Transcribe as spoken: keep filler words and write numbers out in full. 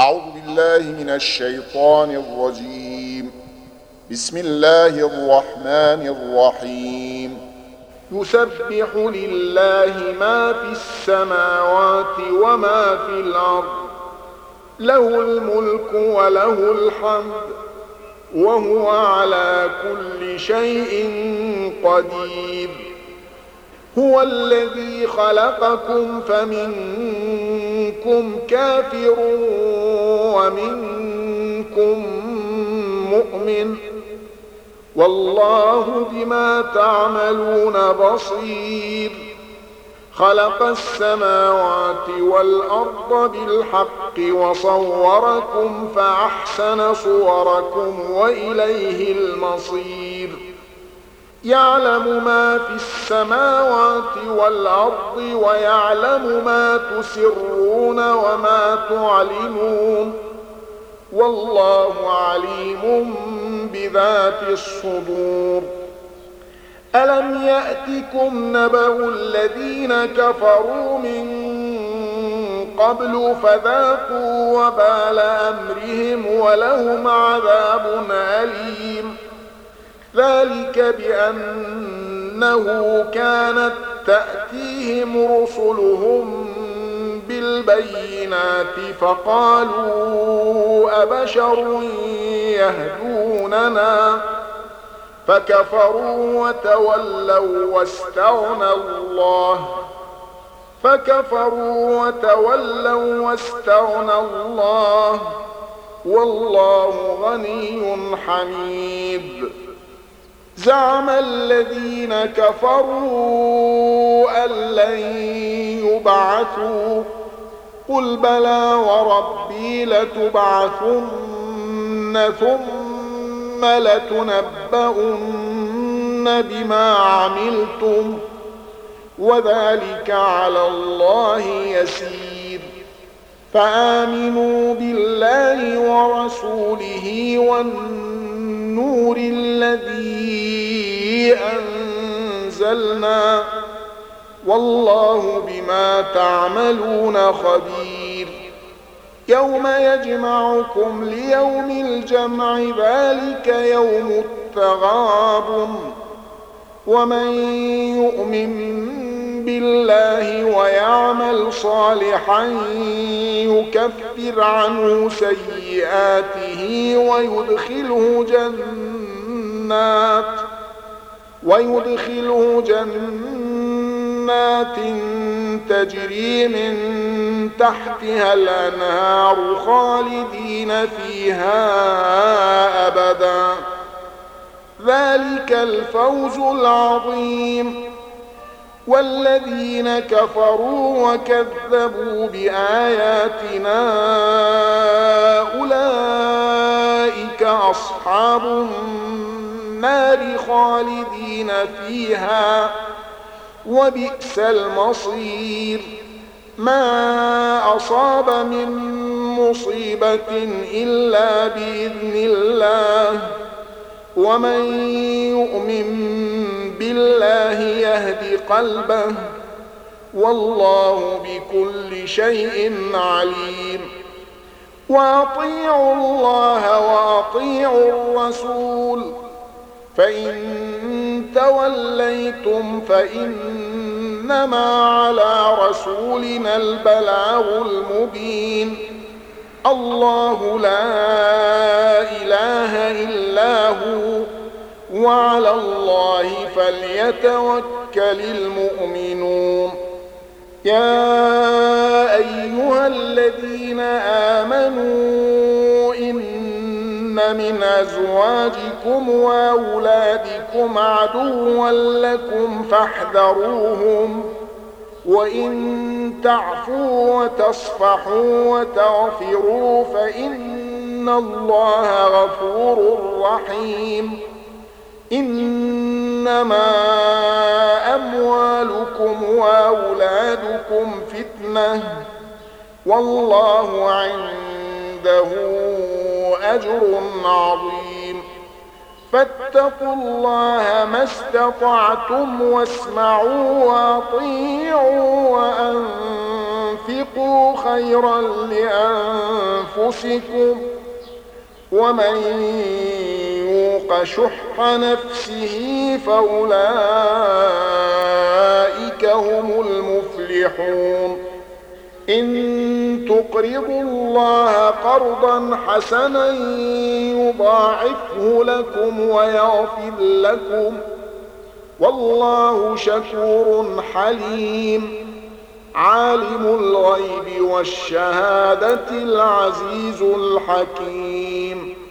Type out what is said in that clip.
أعوذ بالله من الشيطان الرجيم. بسم الله الرحمن الرحيم. يسبح لله ما في السماوات وما في الأرض، له الملك وله الحمد، وهو على كل شيء قدير. هو الذي خلقكم فمنكم كافر ومنكم مؤمن، والله بما تعملون بصير. خلق السماوات والأرض بالحق وصوركم فأحسن صوركم وإليه المصير. يعلم ما في السماوات والأرض ويعلم ما تسرون وما تعلنون، والله عليم بذات الصدور. ألم يأتكم نبأ الذين كفروا من قبل فذاقوا وبال أمرهم ولهم عذاب أليم. ذلك بأنه كانت تأتيهم رسلهم بالبينات فقالوا أبشر يهدوننا، فكفروا وتولوا واستغنى الله فكفروا وتولوا واستغنى الله والله غني حميد. زعم الذين كفروا أن لن يبعثوا، قل بلى وربي لتبعثن ثم لتنبؤن بما عملتم، وذلك على الله يسير. فآمنوا بالله ورسوله والنور الذي أنزلنا، والله بما تعملون خبير. يوم يجمعكم ليوم الجمع، ذلك يوم التغابن. ومن يؤمن بالله ويعمل صالحا يكفر عنه سيئاته ويدخله جنات ويدخله جنات تجري من تحتها الأنهار خالدين فيها أبدا. ذلك الفوز العظيم. والذين كفروا وكذبوا بآياتنا أولئك أصحاب النار خالدين فيها، وبئس المصير. ما أصاب من مصيبة إلا بإذن الله، ومن يؤمن بالله يهد قلبه، والله بكل شيء عليم. وأطيعوا الله وأطيعوا الرسول، فإن توليتم فإنما على رسولنا البلاغ المبين. الله لا إله إلا هو، وعلى الله فليتوكل المؤمنون. يا أيها الذين آمنوا إن من أزواجكم وأولادكم عدوا لكم فاحذروهم، وإن تعفوا وتصفحوا وتغفروا فإن الله غفور رحيم. إنما أموالكم وأولادكم فتنة، والله عنده أجر عظيم. فاتقوا الله ما استطعتم واسمعوا وأطيعوا وأنفقوا تبدوا خيرا لأنفسكم ومن يوق شح نفسه فأولئك هم المفلحون إن تقرضوا الله قرضا حسنا يضاعفه لكم ويغفر لكم والله شكور حليم عالم الغيب والشهادة العزيز الحكيم